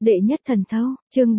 Đệ nhất thần thâu, chương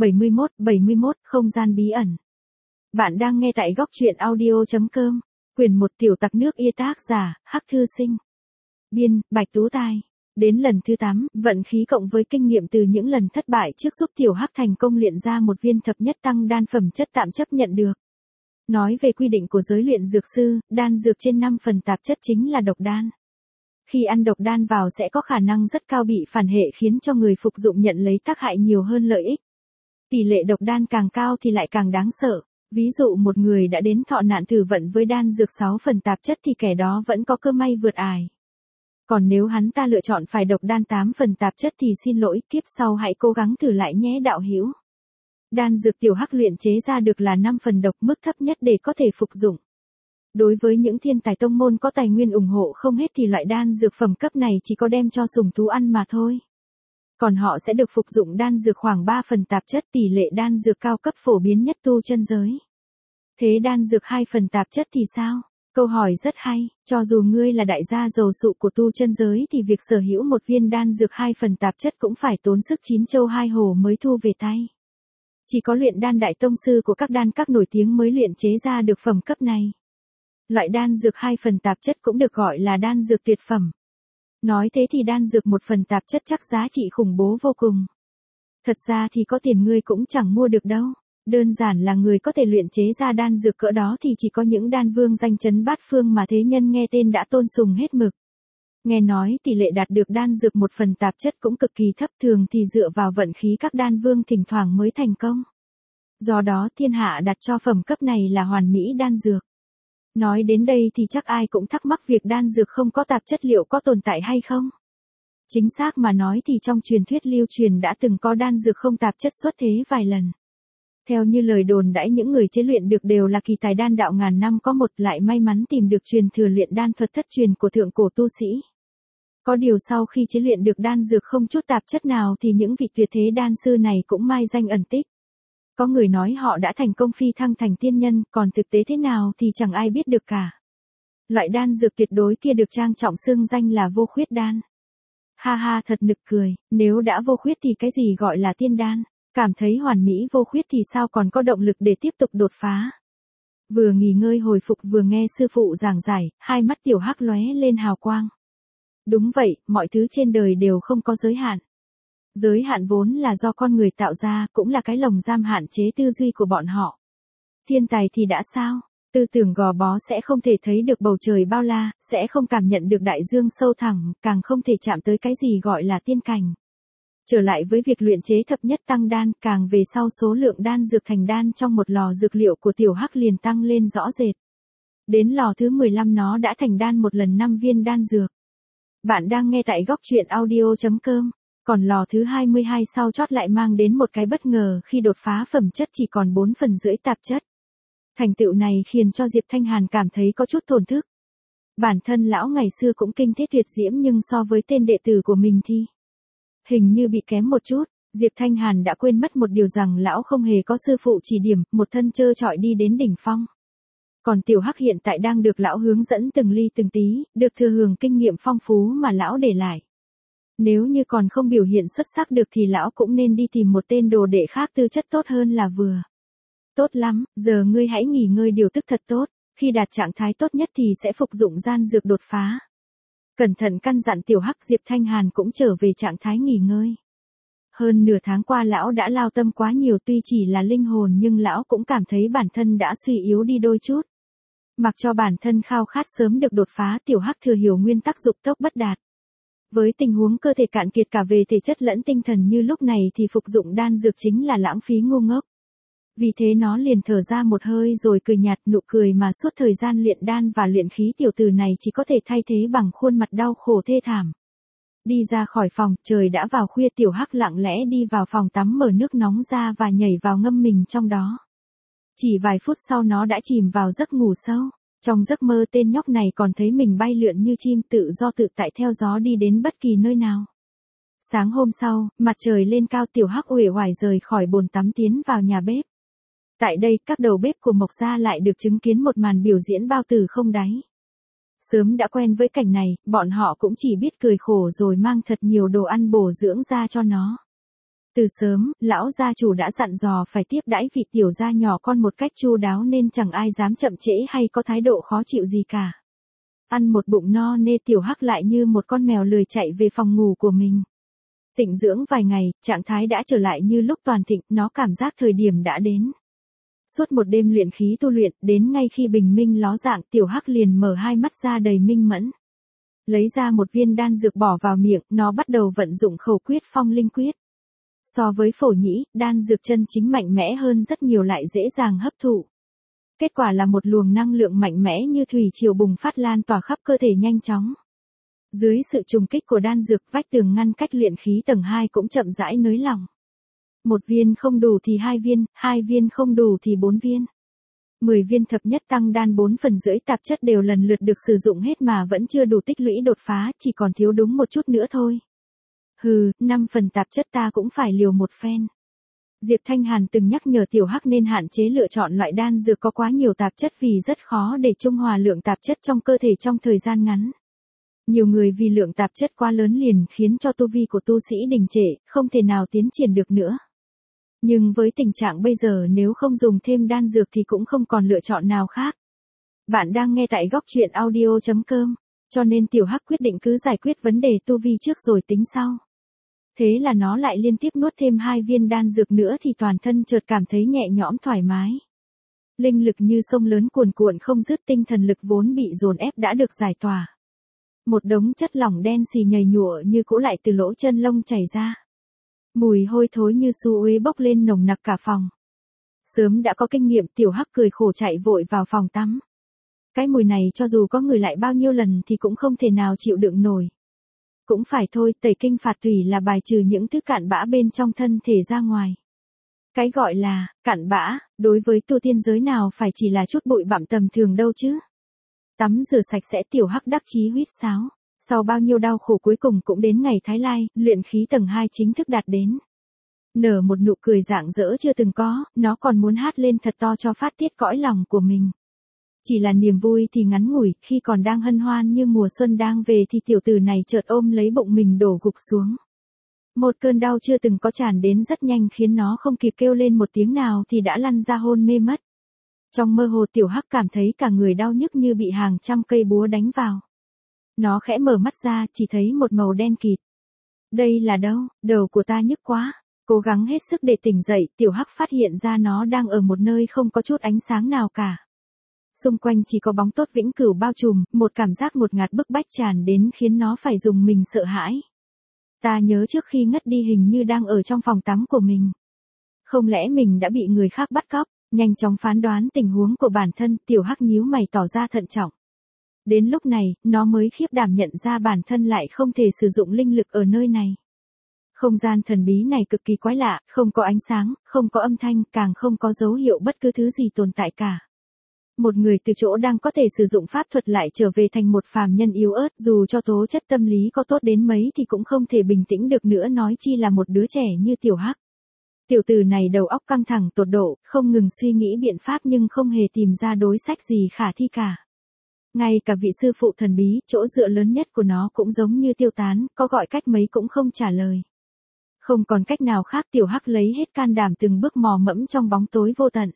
71, không gian bí ẩn. Bạn đang nghe tại góc truyện audio.com, quyển 1 tiểu tặc nước Ia tác giả, Hắc Thư Sinh. Biên, Bạch Tú Tài. Đến lần thứ 8, vận khí cộng với kinh nghiệm từ những lần thất bại trước giúp tiểu Hắc thành công luyện ra một viên thập nhất tăng đan phẩm chất tạm chấp nhận được. Nói về quy định của giới luyện dược sư, đan dược trên 5 phần tạp chất chính là độc đan. Khi ăn độc đan vào sẽ có khả năng rất cao bị phản hệ khiến cho người phục dụng nhận lấy tác hại nhiều hơn lợi ích. Tỷ lệ độc đan càng cao thì lại càng đáng sợ. Ví dụ một người đã đến thọ nạn thử vận với đan dược 6 phần tạp chất thì kẻ đó vẫn có cơ may vượt ải. Còn nếu hắn ta lựa chọn phải độc đan 8 phần tạp chất thì xin lỗi, kiếp sau hãy cố gắng thử lại nhé đạo hữu. Đan dược tiểu Hắc luyện chế ra được là 5 phần độc, mức thấp nhất để có thể phục dụng. Đối với những thiên tài tông môn có tài nguyên ủng hộ không hết thì loại đan dược phẩm cấp này chỉ có đem cho sùng thú ăn mà thôi. Còn họ sẽ được phục dụng đan dược khoảng 3 phần tạp chất, tỷ lệ đan dược cao cấp phổ biến nhất tu chân giới. Thế đan dược 2 phần tạp chất thì sao? Câu hỏi rất hay, cho dù ngươi là đại gia giàu sụ của tu chân giới thì việc sở hữu một viên đan dược 2 phần tạp chất cũng phải tốn sức 9 châu 2 hồ mới thu về tay. Chỉ có luyện đan đại tông sư của các đan các nổi tiếng mới luyện chế ra được phẩm cấp này. Loại đan dược 2 phần tạp chất cũng được gọi là đan dược tuyệt phẩm. Nói thế thì đan dược 1 phần tạp chất chắc giá trị khủng bố vô cùng. Thật ra thì có tiền ngươi cũng chẳng mua được đâu. Đơn giản là người có thể luyện chế ra đan dược cỡ đó thì chỉ có những đan vương danh chấn bát phương mà thế nhân nghe tên đã tôn sùng hết mực. Nghe nói tỷ lệ đạt được đan dược 1 phần tạp chất cũng cực kỳ thấp, thường thì dựa vào vận khí các đan vương thỉnh thoảng mới thành công. Do đó thiên hạ đặt cho phẩm cấp này là hoàn mỹ đan dược. Nói đến đây thì chắc ai cũng thắc mắc việc đan dược không có tạp chất liệu có tồn tại hay không? Chính xác mà nói thì trong truyền thuyết lưu truyền đã từng có đan dược không tạp chất xuất thế vài lần. Theo như lời đồn đãi những người chế luyện được đều là kỳ tài đan đạo ngàn năm có một, lại may mắn tìm được truyền thừa luyện đan thuật thất truyền của thượng cổ tu sĩ. Có điều sau khi chế luyện được đan dược không chút tạp chất nào thì những vị tuyệt thế đan sư này cũng mai danh ẩn tích. Có người nói họ đã thành công phi thăng thành tiên nhân, còn thực tế thế nào thì chẳng ai biết được cả. Loại đan dược tuyệt đối kia được trang trọng xưng danh là vô khuyết đan. Ha ha, thật nực cười, nếu đã vô khuyết thì cái gì gọi là tiên đan? Cảm thấy hoàn mỹ vô khuyết thì sao còn có động lực để tiếp tục đột phá? Vừa nghỉ ngơi hồi phục vừa nghe sư phụ giảng giải, hai mắt tiểu Hắc lóe lên hào quang. Đúng vậy, mọi thứ trên đời đều không có giới hạn. Giới hạn vốn là do con người tạo ra, cũng là cái lồng giam hạn chế tư duy của bọn họ. Thiên tài thì đã sao? Tư tưởng gò bó sẽ không thể thấy được bầu trời bao la, sẽ không cảm nhận được đại dương sâu thẳm, càng không thể chạm tới cái gì gọi là tiên cảnh. Trở lại với việc luyện chế thập nhất tăng đan, càng về sau số lượng đan dược thành đan trong một lò dược liệu của tiểu Hắc liền tăng lên rõ rệt. Đến lò thứ 15 nó đã thành đan một lần 5 viên đan dược. Bạn đang nghe tại góc truyện audio.com. Còn lò thứ 22 sau chót lại mang đến một cái bất ngờ khi đột phá phẩm chất chỉ còn 4 phần rưỡi tạp chất. Thành tựu này khiến cho Diệp Thanh Hàn cảm thấy có chút thổn thức. Bản thân lão ngày xưa cũng kinh thế tuyệt diễm nhưng so với tên đệ tử của mình thì hình như bị kém một chút. Diệp Thanh Hàn đã quên mất một điều rằng lão không hề có sư phụ chỉ điểm, một thân trơ trọi đi đến đỉnh phong. Còn tiểu Hắc hiện tại đang được lão hướng dẫn từng ly từng tí, được thừa hưởng kinh nghiệm phong phú mà lão để lại. Nếu như còn không biểu hiện xuất sắc được thì lão cũng nên đi tìm một tên đồ đệ khác tư chất tốt hơn là vừa. Tốt lắm, giờ ngươi hãy nghỉ ngơi điều tức thật tốt, khi đạt trạng thái tốt nhất thì sẽ phục dụng gian dược đột phá. Cẩn thận căn dặn tiểu Hắc. Diệp Thanh Hàn cũng trở về trạng thái nghỉ ngơi. Hơn nửa tháng qua lão đã lao tâm quá nhiều, tuy chỉ là linh hồn nhưng lão cũng cảm thấy bản thân đã suy yếu đi đôi chút. Mặc cho bản thân khao khát sớm được đột phá, tiểu Hắc thừa hiểu nguyên tắc dục tốc bất đạt. Với tình huống cơ thể cạn kiệt cả về thể chất lẫn tinh thần như lúc này thì phục dụng đan dược chính là lãng phí ngu ngốc. Vì thế nó liền thở ra một hơi rồi cười nhạt, nụ cười mà suốt thời gian luyện đan và luyện khí tiểu tử này chỉ có thể thay thế bằng khuôn mặt đau khổ thê thảm. Đi ra khỏi phòng, trời đã vào khuya, tiểu Hắc lặng lẽ đi vào phòng tắm mở nước nóng ra và nhảy vào ngâm mình trong đó. Chỉ vài phút sau nó đã chìm vào giấc ngủ sâu. Trong giấc mơ tên nhóc này còn thấy mình bay lượn như chim tự do tự tại theo gió đi đến bất kỳ nơi nào. Sáng hôm sau, mặt trời lên cao, tiểu Hắc uể oải rời khỏi bồn tắm tiến vào nhà bếp. Tại đây, các đầu bếp của Mộc gia lại được chứng kiến một màn biểu diễn bao tử không đáy. Sớm đã quen với cảnh này, bọn họ cũng chỉ biết cười khổ rồi mang thật nhiều đồ ăn bổ dưỡng ra cho nó. Từ sớm, lão gia chủ đã dặn dò phải tiếp đãi vị tiểu gia nhỏ con một cách chu đáo nên chẳng ai dám chậm trễ hay có thái độ khó chịu gì cả. Ăn một bụng no nê tiểu hắc lại như một con mèo lười chạy về phòng ngủ của mình. Tịnh dưỡng vài ngày, trạng thái đã trở lại như lúc toàn thịnh, nó cảm giác thời điểm đã đến. Suốt một đêm luyện khí tu luyện, đến ngay khi bình minh ló dạng tiểu hắc liền mở hai mắt ra đầy minh mẫn. Lấy ra một viên đan dược bỏ vào miệng, nó bắt đầu vận dụng khẩu quyết phong linh quyết. So với phổ nhĩ, đan dược chân chính mạnh mẽ hơn rất nhiều lại dễ dàng hấp thụ. Kết quả là một luồng năng lượng mạnh mẽ như thủy triều bùng phát lan tỏa khắp cơ thể nhanh chóng. Dưới sự trùng kích của đan dược, vách tường ngăn cách luyện khí tầng 2 cũng chậm rãi nới lỏng. Một viên không đủ thì 2 viên không đủ thì 4 viên. 10 viên thập nhất tăng đan 4 phần rưỡi tạp chất đều lần lượt được sử dụng hết mà vẫn chưa đủ tích lũy đột phá, chỉ còn thiếu đúng một chút nữa thôi. Hừ, 5 phần tạp chất ta cũng phải liều một phen. Diệp Thanh Hàn từng nhắc nhở tiểu hắc nên hạn chế lựa chọn loại đan dược có quá nhiều tạp chất vì rất khó để trung hòa lượng tạp chất trong cơ thể trong thời gian ngắn. Nhiều người vì lượng tạp chất quá lớn liền khiến cho tu vi của tu sĩ đình trệ, không thể nào tiến triển được nữa. Nhưng với tình trạng bây giờ nếu không dùng thêm đan dược thì cũng không còn lựa chọn nào khác. Bạn đang nghe tại góc truyện audio.com, cho nên tiểu hắc quyết định cứ giải quyết vấn đề tu vi trước rồi tính sau. Thế là nó lại liên tiếp nuốt thêm 2 viên đan dược nữa thì toàn thân chợt cảm thấy nhẹ nhõm thoải mái. Linh lực như sông lớn cuồn cuộn không dứt, tinh thần lực vốn bị dồn ép đã được giải tỏa. Một đống chất lỏng đen xì nhầy nhụa như cỗ lại từ lỗ chân lông chảy ra. Mùi hôi thối như xu uế bốc lên nồng nặc cả phòng. Sớm đã có kinh nghiệm tiểu hắc cười khổ chạy vội vào phòng tắm. Cái mùi này cho dù có người lại bao nhiêu lần thì cũng không thể nào chịu đựng nổi. Cũng phải thôi, tẩy kinh phạt tủy là bài trừ những thứ cặn bã bên trong thân thể ra ngoài. Cái gọi là cặn bã, đối với tu tiên giới nào phải chỉ là chút bụi bặm tầm thường đâu chứ. Tắm rửa sạch sẽ tiểu hắc đắc chí huýt sáo. Sau bao nhiêu đau khổ cuối cùng cũng đến ngày Thái Lai, luyện khí tầng 2 chính thức đạt đến. Nở một nụ cười rạng rỡ chưa từng có, nó còn muốn hát lên thật to cho phát tiết cõi lòng của mình. Chỉ là niềm vui thì ngắn ngủi, khi còn đang hân hoan như mùa xuân đang về thì tiểu tử này chợt ôm lấy bụng mình đổ gục xuống. Một cơn đau chưa từng có tràn đến rất nhanh khiến nó không kịp kêu lên một tiếng nào thì đã lăn ra hôn mê mất. Trong mơ hồ tiểu hắc cảm thấy cả người đau nhức như bị hàng trăm cây búa đánh vào. Nó khẽ mở mắt ra chỉ thấy một màu đen kịt. Đây là đâu, đầu của ta nhức quá. Cố gắng hết sức để tỉnh dậy, tiểu hắc phát hiện ra nó đang ở một nơi không có chút ánh sáng nào cả. Xung quanh chỉ có bóng tốt vĩnh cửu bao trùm, một cảm giác ngột ngạt bức bách tràn đến khiến nó phải dùng mình sợ hãi. Ta nhớ trước khi ngất đi hình như đang ở trong phòng tắm của mình. Không lẽ mình đã bị người khác bắt cóc? Nhanh chóng phán đoán tình huống của bản thân, tiểu hắc nhíu mày tỏ ra thận trọng. Đến lúc này, nó mới khiếp đảm nhận ra bản thân lại không thể sử dụng linh lực ở nơi này. Không gian thần bí này cực kỳ quái lạ, không có ánh sáng, không có âm thanh, càng không có dấu hiệu bất cứ thứ gì tồn tại cả. Một người từ chỗ đang có thể sử dụng pháp thuật lại trở về thành một phàm nhân yếu ớt, dù cho tố chất tâm lý có tốt đến mấy thì cũng không thể bình tĩnh được nữa, nói chi là một đứa trẻ như tiểu hắc. Tiểu tử này đầu óc căng thẳng tột độ, không ngừng suy nghĩ biện pháp nhưng không hề tìm ra đối sách gì khả thi cả. Ngay cả vị sư phụ thần bí, chỗ dựa lớn nhất của nó cũng giống như tiêu tán, có gọi cách mấy cũng không trả lời. Không còn cách nào khác, tiểu hắc lấy hết can đảm từng bước mò mẫm trong bóng tối vô tận.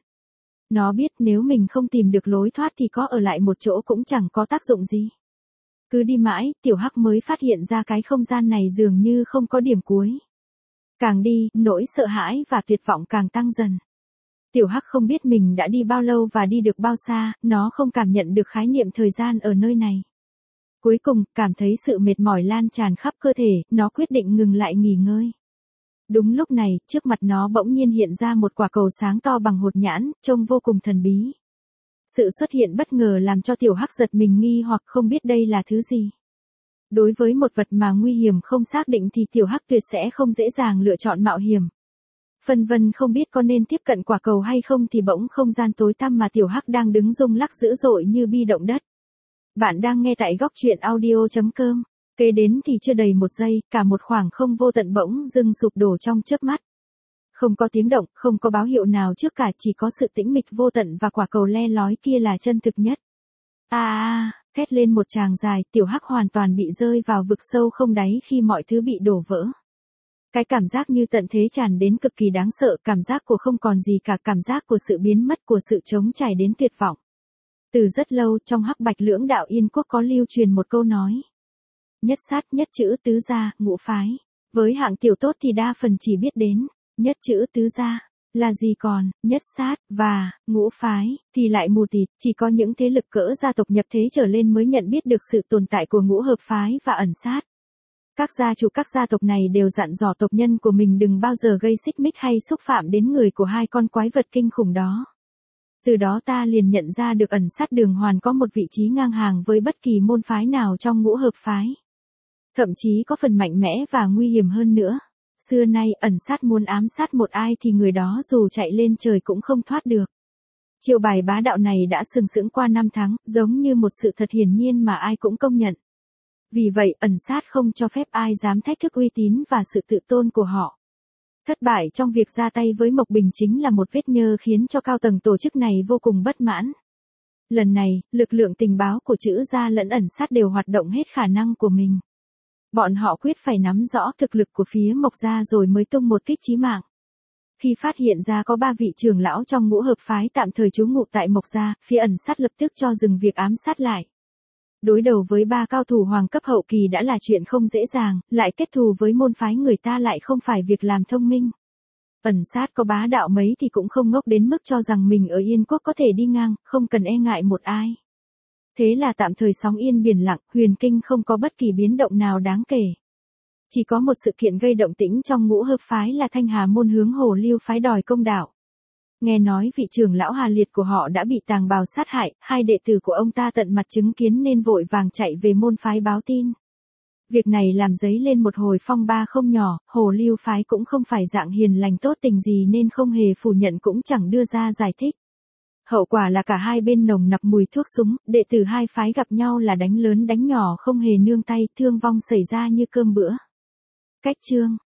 Nó biết nếu mình không tìm được lối thoát thì có ở lại một chỗ cũng chẳng có tác dụng gì. Cứ đi mãi, tiểu hắc mới phát hiện ra cái không gian này dường như không có điểm cuối. Càng đi, nỗi sợ hãi và tuyệt vọng càng tăng dần. Tiểu hắc không biết mình đã đi bao lâu và đi được bao xa, nó không cảm nhận được khái niệm thời gian ở nơi này. Cuối cùng, cảm thấy sự mệt mỏi lan tràn khắp cơ thể, nó quyết định ngừng lại nghỉ ngơi. Đúng lúc này, trước mặt nó bỗng nhiên hiện ra một quả cầu sáng to bằng hột nhãn, trông vô cùng thần bí. Sự xuất hiện bất ngờ làm cho tiểu hắc giật mình nghi hoặc không biết đây là thứ gì. Đối với một vật mà nguy hiểm không xác định thì tiểu hắc tuyệt sẽ không dễ dàng lựa chọn mạo hiểm. Phân vân không biết có nên tiếp cận quả cầu hay không thì bỗng không gian tối tăm mà tiểu hắc đang đứng rung lắc dữ dội như bi động đất. Bạn đang nghe tại góc truyện audio.com. Kế đến thì chưa đầy một giây, cả một khoảng không vô tận bỗng dưng sụp đổ trong chớp mắt. Không có tiếng động, không có báo hiệu nào trước cả, chỉ có sự tĩnh mịch vô tận và quả cầu le lói kia là chân thực nhất. Thét lên một tràng dài, tiểu hắc hoàn toàn bị rơi vào vực sâu không đáy khi mọi thứ bị đổ vỡ. Cái cảm giác như tận thế tràn đến cực kỳ đáng sợ, cảm giác của không còn gì cả, cảm giác của sự biến mất, của sự trống trải đến tuyệt vọng. Từ rất lâu trong Hắc Bạch lưỡng đạo Yên quốc có lưu truyền một câu nói. Nhất sát nhất chữ tứ gia, ngũ phái. Với hạng tiểu tốt thì đa phần chỉ biết đến nhất chữ tứ gia là gì, còn nhất sát và ngũ phái thì lại mù tịt, chỉ có những thế lực cỡ gia tộc nhập thế trở lên mới nhận biết được sự tồn tại của ngũ hợp phái và ẩn sát. Các gia chủ các gia tộc này đều dặn dò tộc nhân của mình đừng bao giờ gây xích mích hay xúc phạm đến người của hai con quái vật kinh khủng đó. Từ đó ta liền nhận ra được ẩn sát Đường Hoàn có một vị trí ngang hàng với bất kỳ môn phái nào trong ngũ hợp phái. Thậm chí có phần mạnh mẽ và nguy hiểm hơn nữa. Xưa nay ẩn sát muốn ám sát một ai thì người đó dù chạy lên trời cũng không thoát được. Chiêu bài bá đạo này đã sừng sững qua năm tháng, giống như một sự thật hiển nhiên mà ai cũng công nhận. Vì vậy ẩn sát không cho phép ai dám thách thức uy tín và sự tự tôn của họ. Thất bại trong việc ra tay với Mộc Bình chính là một vết nhơ khiến cho cao tầng tổ chức này vô cùng bất mãn. Lần này, lực lượng tình báo của Trữ gia lẫn ẩn sát đều hoạt động hết khả năng của mình. Bọn họ quyết phải nắm rõ thực lực của phía Mộc gia rồi mới tung một kích chí mạng. Khi phát hiện ra có 3 vị trưởng lão trong ngũ hợp phái tạm thời trú ngụ tại Mộc gia, phía ẩn sát lập tức cho dừng việc ám sát lại. Đối đầu với 3 cao thủ hoàng cấp hậu kỳ đã là chuyện không dễ dàng, lại kết thù với môn phái người ta lại không phải việc làm thông minh. Ẩn sát có bá đạo mấy thì cũng không ngốc đến mức cho rằng mình ở Yên quốc có thể đi ngang, không cần e ngại một ai. Thế là tạm thời sóng yên biển lặng, huyền kinh không có bất kỳ biến động nào đáng kể. Chỉ có một sự kiện gây động tĩnh trong ngũ hợp phái là Thanh Hà môn hướng Hồ Lưu phái đòi công đạo. Nghe nói vị trưởng lão Hà Liệt của họ đã bị Tàng Bào sát hại, 2 đệ tử của ông ta tận mặt chứng kiến nên vội vàng chạy về môn phái báo tin. Việc này làm dấy lên một hồi phong ba không nhỏ, Hồ Lưu phái cũng không phải dạng hiền lành tốt tình gì nên không hề phủ nhận cũng chẳng đưa ra giải thích. Hậu quả là cả hai bên nồng nặc mùi thuốc súng, đệ tử hai phái gặp nhau là đánh lớn đánh nhỏ không hề nương tay, thương vong xảy ra như cơm bữa. Cách chương